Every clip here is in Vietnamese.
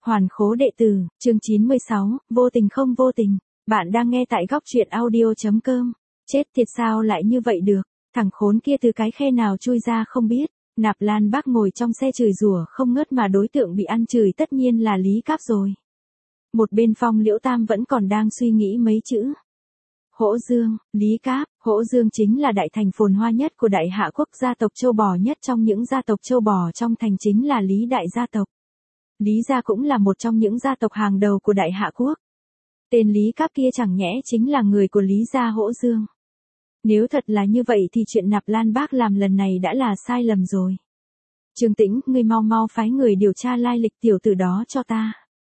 Hoàn khố đệ tử, chương 96, vô tình không vô tình. Bạn đang nghe tại góc truyện audio.com. Chết thiệt sao lại như vậy được, thằng khốn kia từ cái khe nào chui ra không biết. Nạp Lan Bác ngồi trong xe chửi rủa không ngớt mà đối tượng bị ăn chửi tất nhiên là Lý Cáp rồi. Một bên Phong Liễu Tam vẫn còn đang suy nghĩ mấy chữ. Hỗ Dương, Lý Cáp, Hỗ Dương chính là đại thành phồn hoa nhất của Đại Hạ quốc, gia tộc châu bò nhất trong những gia tộc châu bò trong thành chính là Lý đại gia tộc. Lý gia cũng là một trong những gia tộc hàng đầu của Đại Hạ quốc. Tên Lý Cáp kia chẳng nhẽ chính là người của Lý gia Hỗ Dương. Nếu thật là như vậy thì chuyện Nạp Lan Bác làm lần này đã là sai lầm rồi. Trương Tĩnh, ngươi mau mau phái người điều tra lai lịch tiểu tử đó cho ta.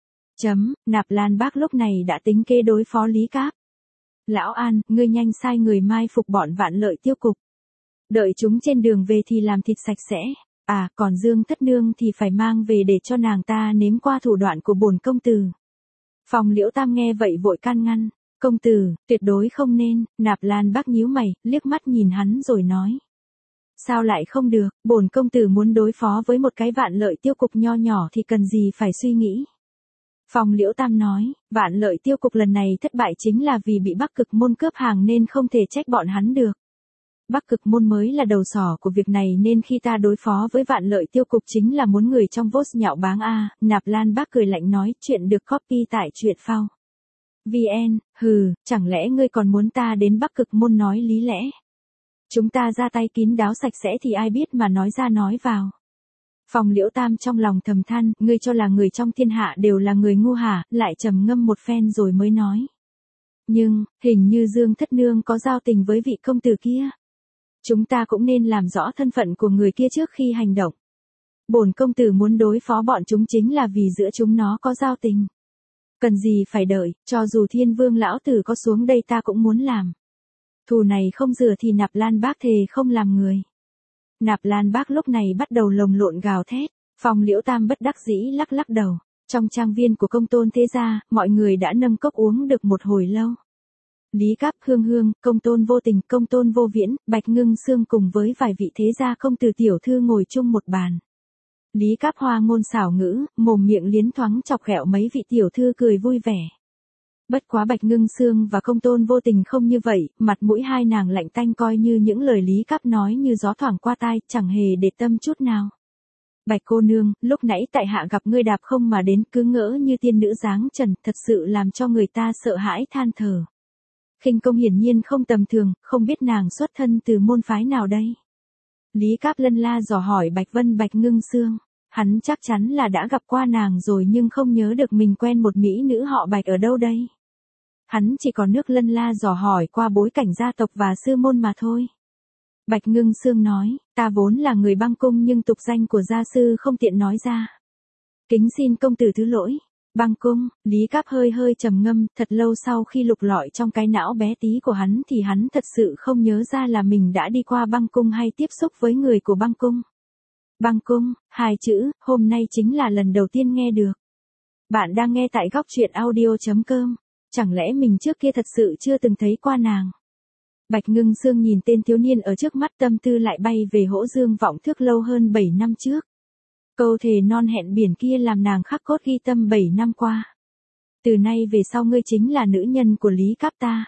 Nạp Lan Bác lúc này đã tính kế đối phó Lý Cáp. Lão An, ngươi nhanh sai người mai phục bọn Vạn Lợi tiêu cục. Đợi chúng trên đường về thì làm thịt sạch sẽ. À, còn Dương Thất Nương thì phải mang về để cho nàng ta nếm qua thủ đoạn của bổn công tử. Phong Liễu Tam nghe vậy vội can ngăn. Công tử, tuyệt đối không nên. Nạp Lan Bác nhíu mày, liếc mắt nhìn hắn rồi nói. Sao lại không được, bổn công tử muốn đối phó với một cái Vạn Lợi tiêu cục nho nhỏ thì cần gì phải suy nghĩ. Phong Liễu Tam nói, Vạn Lợi tiêu cục lần này thất bại chính là vì bị Bắc Cực Môn cướp hàng nên không thể trách bọn hắn được. Bắc Cực Môn mới là đầu sỏ của việc này nên khi ta đối phó với Vạn Lợi tiêu cục chính là muốn người trong vote nhạo báng a. Nạp Lan Bác cười lạnh nói, chuyện được copy tại truyện phao. VN, hừ, chẳng lẽ ngươi còn muốn ta đến Bắc Cực Môn nói lý lẽ? Chúng ta ra tay kín đáo sạch sẽ thì ai biết mà nói ra nói vào. Phong Liễu Tam trong lòng thầm than, ngươi cho là người trong thiên hạ đều là người ngu hả, lại trầm ngâm một phen rồi mới nói. Nhưng, hình như Dương Thất Nương có giao tình với vị công tử kia. Chúng ta cũng nên làm rõ thân phận của người kia trước khi hành động. Bổn công tử muốn đối phó bọn chúng chính là vì giữa chúng nó có giao tình. Cần gì phải đợi, cho dù Thiên Vương lão tử có xuống đây ta cũng muốn làm. Thù này không rửa thì Nạp Lan Bác thề không làm người. Nạp Lan Bác lúc này bắt đầu lồng lộn gào thét. Phong Liễu Tam bất đắc dĩ lắc lắc đầu. Trong trang viên của công tôn thế gia, mọi người đã nâng cốc uống được một hồi lâu. Lý Cáp, Hương Hương, công tôn vô tình, công tôn vô viễn, Bạch Ngưng Sương cùng với vài vị thế gia công tử tiểu thư ngồi chung một bàn. Lý Cáp hoa ngôn xảo ngữ, mồm miệng liến thoáng chọc ghẹo mấy vị tiểu thư cười vui vẻ. Bất quá Bạch Ngưng Sương và công tôn vô tình không như vậy, mặt mũi hai nàng lạnh tanh coi như những lời Lý Cáp nói như gió thoảng qua tai, chẳng hề để tâm chút nào. Bạch cô nương, lúc nãy tại hạ gặp ngươi đạp không mà đến cứ ngỡ như tiên nữ dáng trần, thật sự làm cho người ta sợ hãi than thở. Khinh công hiển nhiên không tầm thường, không biết nàng xuất thân từ môn phái nào đây. Lý Cáp lân la dò hỏi Bạch Vân Bạch Ngưng Sương. Hắn chắc chắn là đã gặp qua nàng rồi nhưng không nhớ được mình quen một mỹ nữ họ Bạch ở đâu đây. Hắn chỉ có nước lân la dò hỏi qua bối cảnh gia tộc và sư môn mà thôi. Bạch Ngưng Sương nói, ta vốn là người Băng Cung nhưng tục danh của gia sư không tiện nói ra. Kính xin công tử thứ lỗi. Băng Cung, Lý Cáp hơi hơi trầm ngâm, thật lâu sau khi lục lọi trong cái não bé tí của hắn thì hắn thật sự không nhớ ra là mình đã đi qua Băng Cung hay tiếp xúc với người của Băng Cung. Băng Cung, hai chữ, hôm nay chính là lần đầu tiên nghe được. Bạn đang nghe tại góc truyện audio.com. Chẳng lẽ mình trước kia thật sự chưa từng thấy qua nàng? Bạch Ngưng Sương nhìn tên thiếu niên ở trước mắt, tâm tư lại bay về Hỗ Dương vọng thước lâu hơn 7 năm trước. Câu thề non hẹn biển kia làm nàng khắc cốt ghi tâm 7 năm qua. Từ nay về sau ngươi chính là nữ nhân của Lý Cáp ta.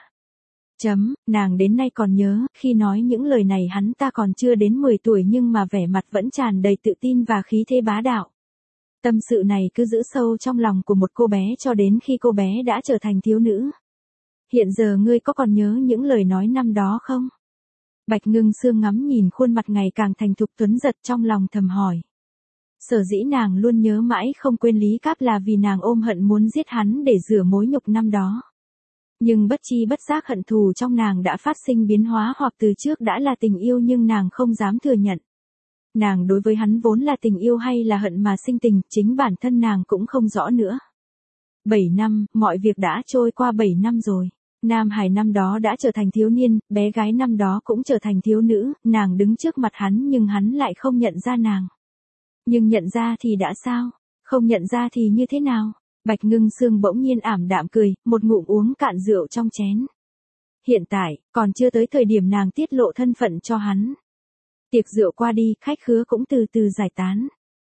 Nàng đến nay còn nhớ, khi nói những lời này hắn ta còn chưa đến 10 tuổi nhưng mà vẻ mặt vẫn tràn đầy tự tin và khí thế bá đạo. Tâm sự này cứ giữ sâu trong lòng của một cô bé cho đến khi cô bé đã trở thành thiếu nữ. Hiện giờ ngươi có còn nhớ những lời nói năm đó không? Bạch Ngưng Sương ngắm nhìn khuôn mặt ngày càng thành thục tuấn giật trong lòng thầm hỏi. Sở dĩ nàng luôn nhớ mãi không quên Lý Cáp là vì nàng ôm hận muốn giết hắn để rửa mối nhục năm đó. Nhưng bất chi bất giác hận thù trong nàng đã phát sinh biến hóa, hoặc từ trước đã là tình yêu nhưng nàng không dám thừa nhận. Nàng đối với hắn vốn là tình yêu hay là hận mà sinh tình, chính bản thân nàng cũng không rõ nữa. 7 năm, mọi việc đã trôi qua 7 năm rồi. Nam Hải năm đó đã trở thành thiếu niên, bé gái năm đó cũng trở thành thiếu nữ, nàng đứng trước mặt hắn nhưng hắn lại không nhận ra nàng. Nhưng nhận ra thì đã sao? Không nhận ra thì như thế nào? Bạch Ngưng Sương bỗng nhiên ảm đạm cười, một ngụm uống cạn rượu trong chén. Hiện tại, còn chưa tới thời điểm nàng tiết lộ thân phận cho hắn. Tiệc rượu qua đi, khách khứa cũng từ từ giải tán.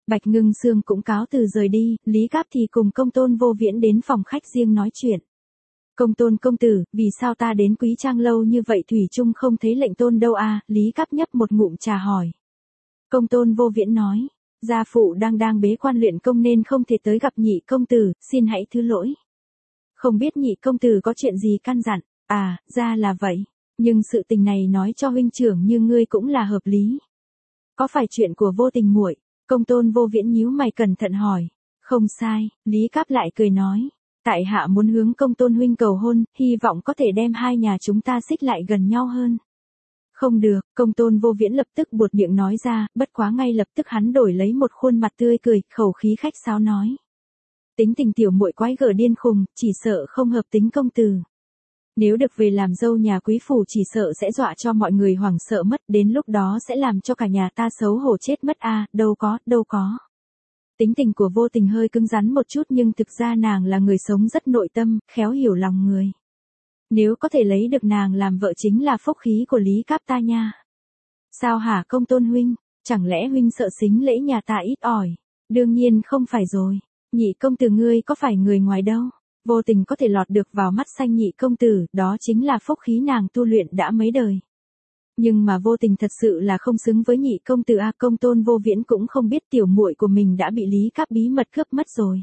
Bạch Ngưng Sương cũng cáo từ rời đi, Lý Cáp thì cùng Công Tôn Vô Viễn đến phòng khách riêng nói chuyện. Công Tôn công tử, vì sao ta đến Quý Trang lâu như vậy thủy chung không thấy lệnh tôn đâu à, Lý Cáp nhấp một ngụm trà hỏi. Công Tôn Vô Viễn nói, gia phụ đang bế quan luyện công nên không thể tới gặp nhị công tử, xin hãy thứ lỗi. Không biết nhị công tử có chuyện gì căn dặn, à, ra là vậy, nhưng sự tình này nói cho huynh trưởng như ngươi cũng là hợp lý. Có phải chuyện của Vô Tình muội? Công Tôn Vô Viễn nhíu mày cẩn thận hỏi. Không sai, Lý Cáp lại cười nói. Tại hạ muốn hướng Công Tôn huynh cầu hôn, hy vọng có thể đem hai nhà chúng ta xích lại gần nhau hơn. Không được, Công Tôn Vô Viễn lập tức buột miệng nói ra, bất quá ngay lập tức hắn đổi lấy một khuôn mặt tươi cười, khẩu khí khách sáo nói. Tính tình tiểu muội quái gở điên khùng, chỉ sợ không hợp tính công tử. Nếu được về làm dâu nhà quý phủ chỉ sợ sẽ dọa cho mọi người hoảng sợ mất, đến lúc đó sẽ làm cho cả nhà ta xấu hổ chết mất à, đâu có. Tính tình của Vô Tình hơi cứng rắn một chút nhưng thực ra nàng là người sống rất nội tâm, khéo hiểu lòng người. Nếu có thể lấy được nàng làm vợ chính là phúc khí của Lý Cáp ta nha. Sao hả Công Tôn huynh, chẳng lẽ huynh sợ xính lễ nhà ta ít ỏi? Đương nhiên không phải rồi, nhị công tử ngươi có phải người ngoài đâu. Vô Tình có thể lọt được vào mắt xanh nhị công tử, đó chính là phúc khí nàng tu luyện đã mấy đời. Nhưng mà Vô Tình thật sự là không xứng với nhị công tử a. Công Tôn Vô Viễn cũng không biết tiểu muội của mình đã bị Lý Cáp bí mật cướp mất rồi.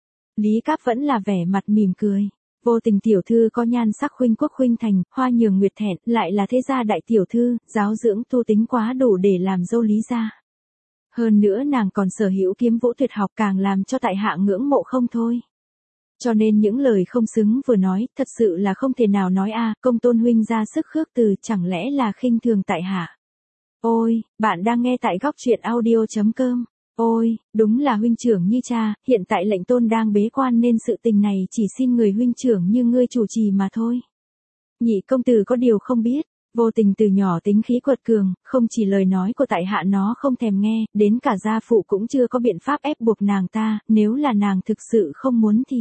Lý Cáp vẫn là vẻ mặt mỉm cười. Vô Tình tiểu thư có nhan sắc khuynh quốc khuynh thành, hoa nhường nguyệt thẹn, lại là thế gia đại tiểu thư, giáo dưỡng tu tính quá đủ để làm dâu Lý gia. Hơn nữa nàng còn sở hữu kiếm vũ tuyệt học càng làm cho tại hạ ngưỡng mộ không thôi. Cho nên những lời không xứng vừa nói, thật sự là không thể nào nói a. Công Tôn huynh ra sức khước từ, chẳng lẽ là khinh thường tại hạ. Ôi, bạn đang nghe tại góc truyện audio.com. Ôi, đúng là huynh trưởng như cha, hiện tại lệnh tôn đang bế quan nên sự tình này chỉ xin người huynh trưởng như ngươi chủ trì mà thôi. Nhị công tử có điều không biết, Vô Tình từ nhỏ tính khí quật cường, không chỉ lời nói của tại hạ nó không thèm nghe, đến cả gia phụ cũng chưa có biện pháp ép buộc nàng ta, nếu là nàng thực sự không muốn thì.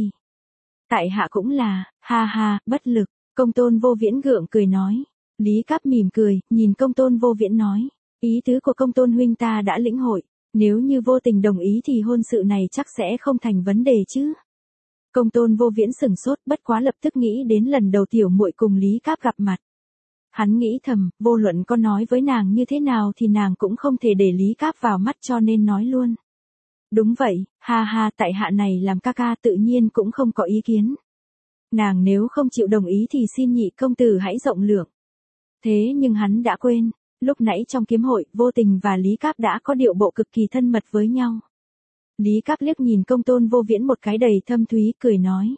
Tại hạ cũng là, ha ha, bất lực, Công Tôn Vô Viễn gượng cười nói. Lý Cáp mỉm cười, nhìn Công Tôn Vô Viễn nói, ý tứ của Công Tôn huynh ta đã lĩnh hội, nếu như Vô Tình đồng ý thì hôn sự này chắc sẽ không thành vấn đề chứ. Công Tôn Vô Viễn sửng sốt, bất quá lập tức nghĩ đến lần đầu tiểu muội cùng Lý Cáp gặp mặt. Hắn nghĩ thầm, vô luận có nói với nàng như thế nào thì nàng cũng không thể để Lý Cáp vào mắt cho nên nói luôn. Đúng vậy, ha ha, tại hạ này làm ca ca tự nhiên cũng không có ý kiến. Nàng nếu không chịu đồng ý thì xin nhị công tử hãy rộng lượng. Thế nhưng hắn đã quên, lúc nãy trong kiếm hội, Vô Tình và Lý Cáp đã có điệu bộ cực kỳ thân mật với nhau. Lý Cáp liếc nhìn Công Tôn Vô Viễn một cái đầy thâm thúy, cười nói.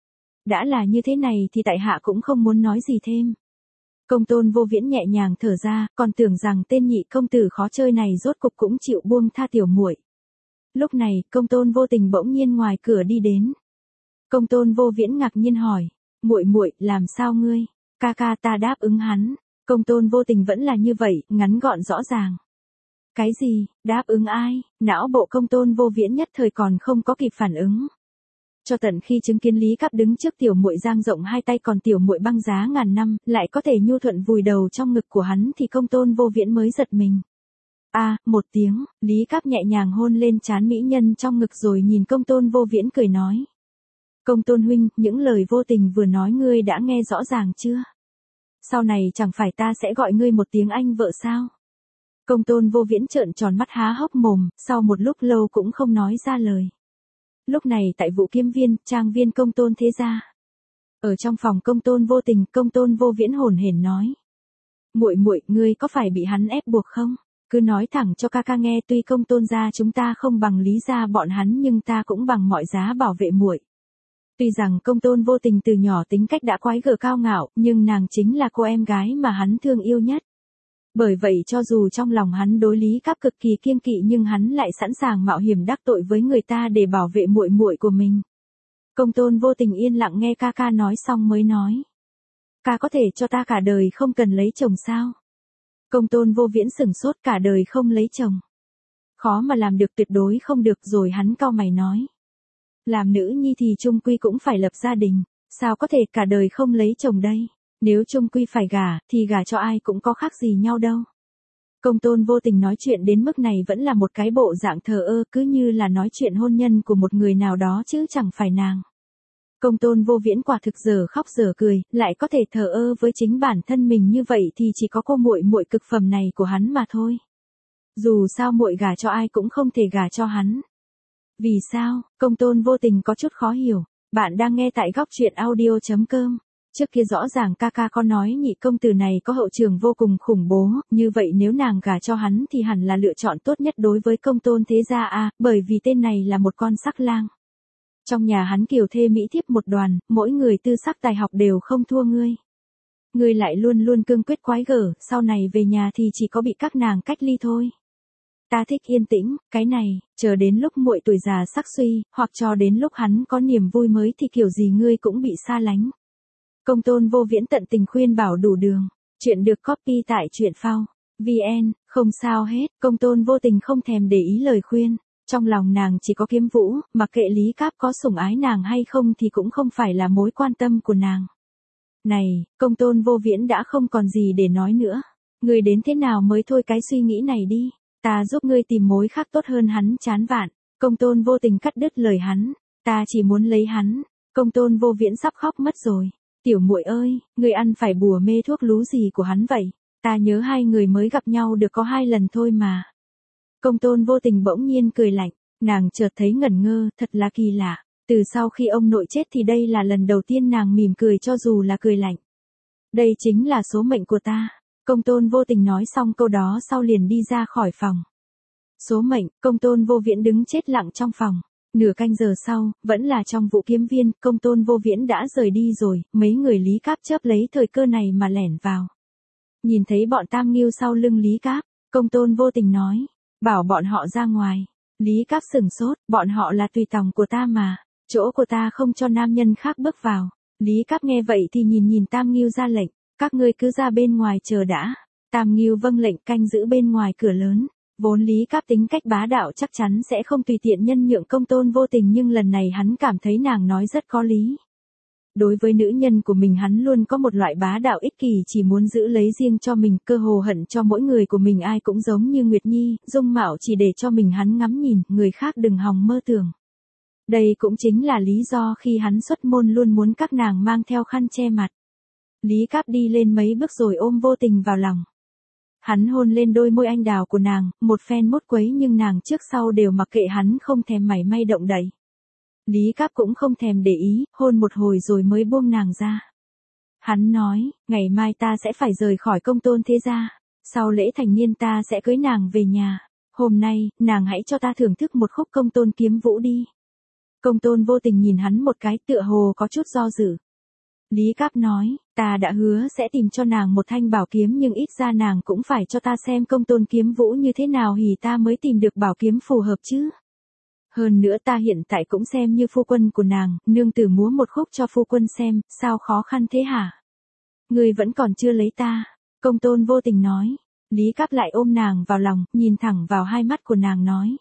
Đã là như thế này thì tại hạ cũng không muốn nói gì thêm. Công Tôn Vô Viễn nhẹ nhàng thở ra, còn tưởng rằng tên nhị công tử khó chơi này rốt cục cũng chịu buông tha tiểu muội. Lúc này, Công Tôn Vô Tình bỗng nhiên ngoài cửa đi đến. Công Tôn Vô Viễn ngạc nhiên hỏi, muội, làm sao ngươi? Ca ca ta đáp ứng hắn. Công Tôn Vô Tình vẫn là như vậy, ngắn gọn rõ ràng. Cái gì, đáp ứng ai? Não bộ Công Tôn Vô Viễn nhất thời còn không có kịp phản ứng. Cho tận khi chứng kiến Lý Cáp đứng trước tiểu muội dang rộng hai tay còn tiểu muội băng giá ngàn năm, lại có thể nhu thuận vùi đầu trong ngực của hắn thì Công Tôn Vô Viễn mới giật mình. Một tiếng, Lý Cáp nhẹ nhàng hôn lên trán mỹ nhân trong ngực rồi nhìn Công Tôn Vô Viễn cười nói. Công Tôn huynh, những lời Vô Tình vừa nói ngươi đã nghe rõ ràng chưa? Sau này chẳng phải ta sẽ gọi ngươi một tiếng anh vợ sao? Công Tôn Vô Viễn trợn tròn mắt há hốc mồm, sau một lúc lâu cũng không nói ra lời. Lúc này tại Vũ Kiếm Viên, trang viên Công Tôn thế gia. Ở trong phòng Công Tôn Vô Tình, Công Tôn Vô Viễn hồn hển nói. Muội, ngươi có phải bị hắn ép buộc không? Cứ nói thẳng cho ca ca nghe, tuy Công Tôn gia chúng ta không bằng Lý gia bọn hắn nhưng ta cũng bằng mọi giá bảo vệ muội. Tuy rằng Công Tôn Vô Tình từ nhỏ tính cách đã quái gở cao ngạo, nhưng nàng chính là cô em gái mà hắn thương yêu nhất. Bởi vậy cho dù trong lòng hắn đối Lý Cáp cực kỳ kiêng kỵ nhưng hắn lại sẵn sàng mạo hiểm đắc tội với người ta để bảo vệ muội muội của mình. Công Tôn Vô Tình yên lặng nghe ca ca nói xong mới nói. Ca có thể cho ta cả đời không cần lấy chồng sao? Công Tôn Vô Viễn sửng sốt, cả đời không lấy chồng. Khó mà làm được, tuyệt đối không được, rồi hắn cau mày nói. Làm nữ nhi thì chung quy cũng phải lập gia đình, sao có thể cả đời không lấy chồng đây? Nếu chung quy phải gả, thì gả cho ai cũng có khác gì nhau đâu. Công Tôn vô tình nói chuyện đến mức này vẫn là một cái bộ dạng thờ ơ, cứ như là nói chuyện hôn nhân của một người nào đó chứ chẳng phải nàng. Công Tôn Vô Viễn quả thực giờ khóc giờ cười, lại có thể thờ ơ với chính bản thân mình như vậy thì chỉ có cô muội muội cực phẩm này của hắn mà thôi. Dù sao muội gả cho ai cũng không thể gả cho hắn. Vì sao? Công Tôn vô tình có chút khó hiểu. Bạn đang nghe tại góc truyện audio.com. Trước kia rõ ràng ca ca có nói nhị công tử này có hậu trường vô cùng khủng bố, như vậy nếu nàng gả cho hắn thì hẳn là lựa chọn tốt nhất đối với Công Tôn thế gia a, bởi vì tên này là một con sắc lang. Trong nhà hắn kiều thê mỹ thiếp một đoàn, mỗi người tư sắc tài học đều không thua ngươi. Ngươi lại luôn luôn cương quyết quái gở, sau này về nhà thì chỉ có bị các nàng cách ly thôi. Ta thích yên tĩnh, cái này, chờ đến lúc muội tuổi già sắc suy, hoặc cho đến lúc hắn có niềm vui mới thì kiểu gì ngươi cũng bị xa lánh. Công Tôn Vô Viễn tận tình khuyên bảo đủ đường. Chuyện được copy tại truyện phao VN, không sao hết, Công Tôn vô tình không thèm để ý lời khuyên. Trong lòng nàng chỉ có Kiếm Vũ, mặc kệ Lý Cáp có sủng ái nàng hay không thì cũng không phải là mối quan tâm của nàng. Này, Công Tôn Vô Viễn đã không còn gì để nói nữa. Ngươi đến thế nào mới thôi cái suy nghĩ này đi. Ta giúp ngươi tìm mối khác tốt hơn hắn chán vạn. Công Tôn vô tình cắt đứt lời hắn. Ta chỉ muốn lấy hắn. Công Tôn Vô Viễn sắp khóc mất rồi. Tiểu muội ơi, ngươi ăn phải bùa mê thuốc lú gì của hắn vậy? Ta nhớ hai người mới gặp nhau được có 2 lần thôi mà. Công Tôn vô tình bỗng nhiên cười lạnh. Nàng chợt thấy ngẩn ngơ, thật là kỳ lạ. Từ sau khi ông nội chết thì đây là lần đầu tiên nàng mỉm cười cho dù là cười lạnh. Đây chính là số mệnh của ta. Công Tôn vô tình nói xong câu đó sau liền đi ra khỏi phòng. Số mệnh, Công Tôn Vô Viễn đứng chết lặng trong phòng. Nửa canh giờ sau, vẫn là trong vụ kiếm viên, Công Tôn Vô Viễn đã rời đi rồi, mấy người Lý Cáp chớp lấy thời cơ này mà lẻn vào. Nhìn thấy bọn Tam Nghiêu sau lưng Lý Cáp, Công Tôn vô tình nói, bảo bọn họ ra ngoài. Lý Cáp sửng sốt, bọn họ là tùy tòng của ta mà, chỗ của ta không cho nam nhân khác bước vào. Lý Cáp nghe vậy thì nhìn Tam Nghiêu ra lệnh, các ngươi cứ ra bên ngoài chờ đã. Tam Nghiêu vâng lệnh canh giữ bên ngoài cửa lớn. Vốn Lý Cáp tính cách bá đạo chắc chắn sẽ không tùy tiện nhân nhượng Công Tôn vô tình nhưng lần này hắn cảm thấy nàng nói rất có lý. Đối với nữ nhân của mình hắn luôn có một loại bá đạo ích kỷ chỉ muốn giữ lấy riêng cho mình, cơ hồ hận cho mỗi người của mình ai cũng giống như Nguyệt Nhi, dung mạo chỉ để cho mình hắn ngắm nhìn, người khác đừng hòng mơ tưởng. Đây cũng chính là lý do khi hắn xuất môn luôn muốn các nàng mang theo khăn che mặt. Lý Cáp đi lên mấy bước rồi ôm vô tình vào lòng. Hắn hôn lên đôi môi anh đào của nàng, một phen mốt quấy nhưng nàng trước sau đều mặc kệ hắn không thèm mảy may động đậy. Lý Cáp cũng không thèm để ý, hôn một hồi rồi mới buông nàng ra. Hắn nói, ngày mai ta sẽ phải rời khỏi Công Tôn thế gia, sau lễ thành niên ta sẽ cưới nàng về nhà. Hôm nay, nàng hãy cho ta thưởng thức một khúc Công Tôn Kiếm Vũ đi. Công Tôn vô tình nhìn hắn một cái tựa hồ có chút do dự. Lý Cáp nói, ta đã hứa sẽ tìm cho nàng một thanh bảo kiếm nhưng ít ra nàng cũng phải cho ta xem Công Tôn Kiếm Vũ như thế nào thì ta mới tìm được bảo kiếm phù hợp chứ. Hơn nữa ta hiện tại cũng xem như phu quân của nàng, nương tử múa một khúc cho phu quân xem, sao khó khăn thế hả? Ngươi vẫn còn chưa lấy ta. Công Tôn vô tình nói. Lý Cáp lại ôm nàng vào lòng, nhìn thẳng vào hai mắt của nàng nói.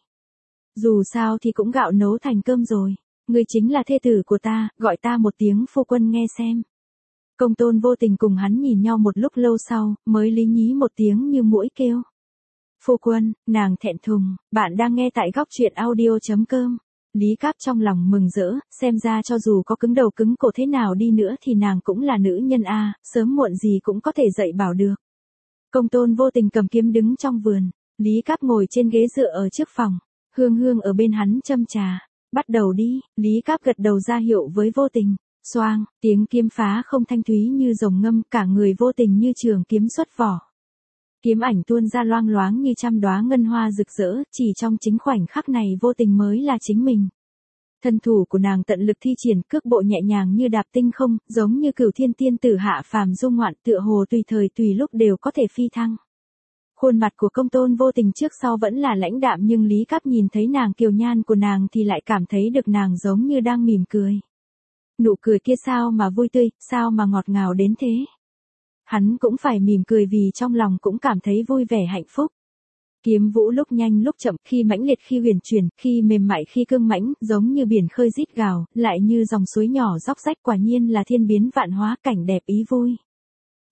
Dù sao thì cũng gạo nấu thành cơm rồi. Ngươi chính là thê tử của ta, gọi ta một tiếng phu quân nghe xem. Công Tôn vô tình cùng hắn nhìn nhau một lúc lâu sau, mới lý nhí một tiếng như muỗi kêu. Phu quân, nàng thẹn thùng, bạn đang nghe tại góc truyện audio.com. Lý Cáp trong lòng mừng rỡ, xem ra cho dù có cứng đầu cứng cổ thế nào đi nữa thì nàng cũng là nữ nhân a, sớm muộn gì cũng có thể dạy bảo được. Công Tôn vô tình cầm kiếm đứng trong vườn, Lý Cáp ngồi trên ghế dựa ở trước phòng, Hương Hương ở bên hắn châm trà. Bắt đầu đi, Lý Cáp gật đầu ra hiệu với vô tình. Xoang, tiếng kiếm phá không thanh thúy như rồng ngâm, cả người vô tình như trường kiếm xuất vỏ. Kiếm ảnh tuôn ra loang loáng như trăm đóa ngân hoa rực rỡ, chỉ trong chính khoảnh khắc này vô tình mới là chính mình. Thân thủ của nàng tận lực thi triển, cước bộ nhẹ nhàng như đạp tinh không, giống như cửu thiên tiên tử hạ phàm du ngoạn, tựa hồ tùy thời tùy lúc đều có thể phi thăng. Khuôn mặt của Công Tôn vô tình trước sau vẫn là lãnh đạm nhưng Lý Cáp nhìn thấy nàng kiều nhan của nàng thì lại cảm thấy được nàng giống như đang mỉm cười. Nụ cười kia sao mà vui tươi, sao mà ngọt ngào đến thế. Hắn cũng phải mỉm cười vì trong lòng cũng cảm thấy vui vẻ hạnh phúc. Kiếm vũ lúc nhanh lúc chậm, khi mãnh liệt khi huyền chuyển, khi mềm mại khi cương mãnh, giống như biển khơi rít gào, lại như dòng suối nhỏ róc rách, quả nhiên là thiên biến vạn hóa, cảnh đẹp ý vui.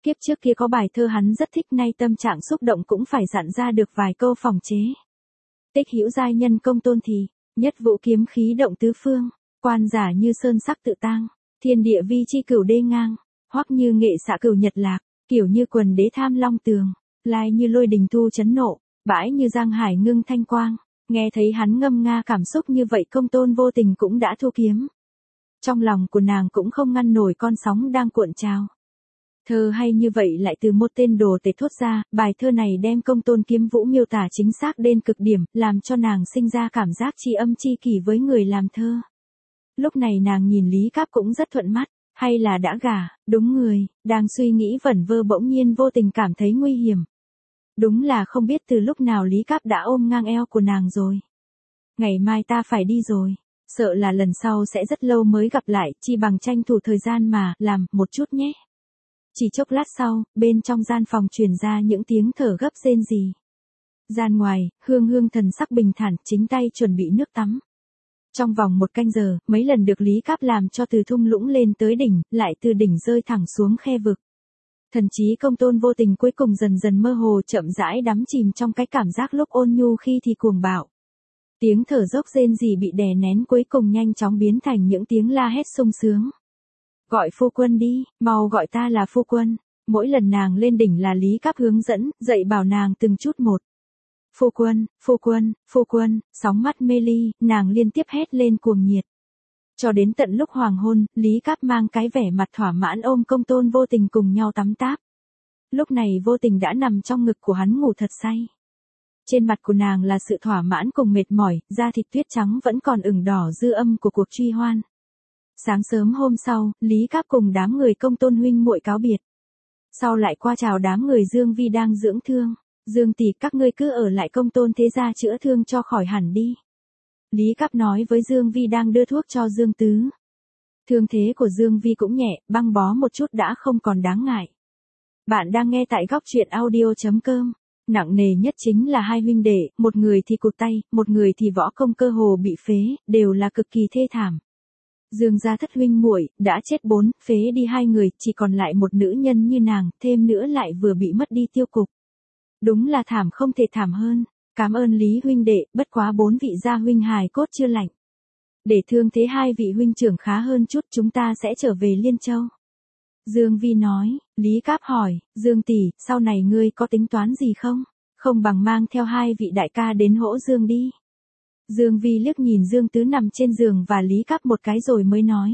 Kiếp trước kia có bài thơ hắn rất thích, nay tâm trạng xúc động cũng phải dặn ra được vài câu phòng chế. Tích hữu giai nhân công tôn thì, nhất vũ kiếm khí động tứ phương, quan giả như sơn sắc tự tang, thiên địa vi chi cửu đê ngang, hoắc như nghệ xạ cửu nhật lạc, kiểu như quần đế tham long tường, lai như lôi đình thu chấn nộ, bãi như giang hải ngưng thanh quang. Nghe thấy hắn ngâm nga cảm xúc như vậy, công tôn vô tình cũng đã thu kiếm. Trong lòng của nàng cũng không ngăn nổi con sóng đang cuộn trào. Thơ hay như vậy lại từ một tên đồ tể thốt ra, bài thơ này đem công tôn kiếm vũ miêu tả chính xác đến cực điểm, làm cho nàng sinh ra cảm giác tri âm tri kỷ với người làm thơ. Lúc này nàng nhìn Lý Cáp cũng rất thuận mắt, hay là đã gả, đúng người, đang suy nghĩ vẩn vơ bỗng nhiên vô tình cảm thấy nguy hiểm. Đúng là không biết từ lúc nào Lý Cáp đã ôm ngang eo của nàng rồi. Ngày mai ta phải đi rồi, sợ là lần sau sẽ rất lâu mới gặp lại, chi bằng tranh thủ thời gian mà, làm, một chút nhé. Chỉ chốc lát sau, bên trong gian phòng truyền ra những tiếng thở gấp rên rỉ. Gian ngoài, Hương Hương thần sắc bình thản, chính tay chuẩn bị nước tắm. Trong vòng 1 canh giờ, mấy lần được Lý Cáp làm cho từ thung lũng lên tới đỉnh, lại từ đỉnh rơi thẳng xuống khe vực. Thần trí công tôn vô tình cuối cùng dần dần mơ hồ, chậm rãi đắm chìm trong cái cảm giác lúc ôn nhu khi thì cuồng bạo. Tiếng thở dốc rên rỉ bị đè nén cuối cùng nhanh chóng biến thành những tiếng la hét sung sướng. Gọi phu quân đi, mau gọi ta là phu quân. Mỗi lần nàng lên đỉnh là Lý Cáp hướng dẫn, dạy bảo nàng từng chút một. Phu quân, phu quân, phu quân, sóng mắt mê ly, nàng liên tiếp hét lên cuồng nhiệt. Cho đến tận lúc hoàng hôn, Lý Cáp mang cái vẻ mặt thỏa mãn ôm công tôn vô tình cùng nhau tắm táp. Lúc này vô tình đã nằm trong ngực của hắn ngủ thật say. Trên mặt của nàng là sự thỏa mãn cùng mệt mỏi, da thịt tuyết trắng vẫn còn ửng đỏ dư âm của cuộc truy hoan. Sáng sớm hôm sau, Lý Cáp cùng đám người công tôn huynh muội cáo biệt. Sau lại qua chào đám người Dương Vi đang dưỡng thương. Dương tỷ, các ngươi cứ ở lại công tôn thế gia chữa thương cho khỏi hẳn đi. Lý Cáp nói với Dương Vi đang đưa thuốc cho Dương Tứ. Thương thế của Dương Vi cũng nhẹ, băng bó một chút đã không còn đáng ngại. Bạn đang nghe tại góc truyện audio.com. Nặng nề nhất chính là hai huynh đệ, một người thì cụt tay, một người thì võ công cơ hồ bị phế, đều là cực kỳ thê thảm. Dương gia thất huynh muội đã chết 4, phế đi 2 người, chỉ còn lại một nữ nhân như nàng, thêm nữa lại vừa bị mất đi tiêu cục. Đúng là thảm không thể thảm hơn. Cảm ơn Lý huynh đệ, bất quá 4 vị gia huynh hài cốt chưa lạnh. Để thương thế 2 vị huynh trưởng khá hơn chút, chúng ta sẽ trở về Liên Châu. Dương Vi nói. Lý Cáp hỏi, Dương tỷ, sau này ngươi có tính toán gì không? Không bằng mang theo 2 vị đại ca đến Hỗ Dương đi. Dương Vi liếc nhìn Dương Tứ nằm trên giường và Lý Cáp một cái rồi mới nói.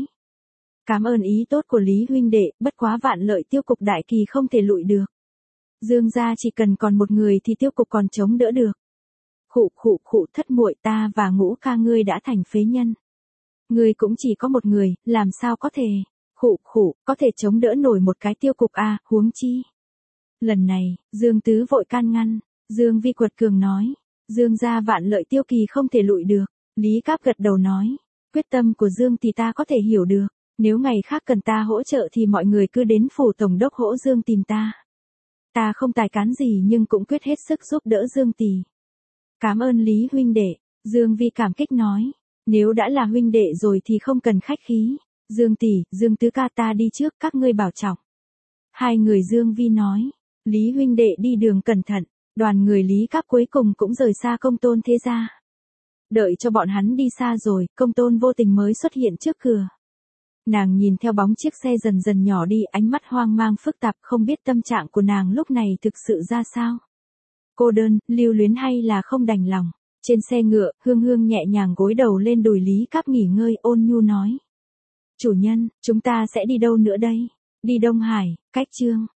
Cảm ơn ý tốt của Lý huynh đệ, bất quá vạn lợi tiêu cục đại kỳ không thể lụi được. Dương gia chỉ cần còn một người thì tiêu cục còn chống đỡ được. Khụ thất muội, ta và Ngũ ca ngươi đã thành phế nhân. Ngươi cũng chỉ có một người, làm sao có thể. Có thể chống đỡ nổi một cái tiêu cục à, huống chi. Lần này, Dương Tứ vội can ngăn. Dương Vi quật cường nói. Dương gia vạn lợi tiêu kỳ không thể lụi được. Lý Cáp gật đầu nói. Quyết tâm của Dương thì ta có thể hiểu được. Nếu ngày khác cần ta hỗ trợ thì mọi người cứ đến phủ tổng đốc Hỗ Dương tìm ta. Ta không tài cán gì nhưng cũng quyết hết sức giúp đỡ Dương tỷ. Cảm ơn Lý huynh đệ. Dương Vi cảm kích nói. Nếu đã là huynh đệ rồi thì không cần khách khí. Dương tỷ, Dương Tứ ca, ta đi trước, các ngươi bảo trọng. 2 người Dương Vi nói. Lý huynh đệ đi đường cẩn thận. Đoàn người Lý Cáp cuối cùng cũng rời xa công tôn thế gia. Đợi cho bọn hắn đi xa rồi, công tôn vô tình mới xuất hiện trước cửa. Nàng nhìn theo bóng chiếc xe dần dần nhỏ đi, ánh mắt hoang mang phức tạp, không biết tâm trạng của nàng lúc này thực sự ra sao. Cô đơn, lưu luyến hay là không đành lòng. Trên xe ngựa, Hương Hương nhẹ nhàng gối đầu lên đùi Lý Cáp nghỉ ngơi, ôn nhu nói. Chủ nhân, chúng ta sẽ đi đâu nữa đây? Đi Đông Hải, Cách Chương.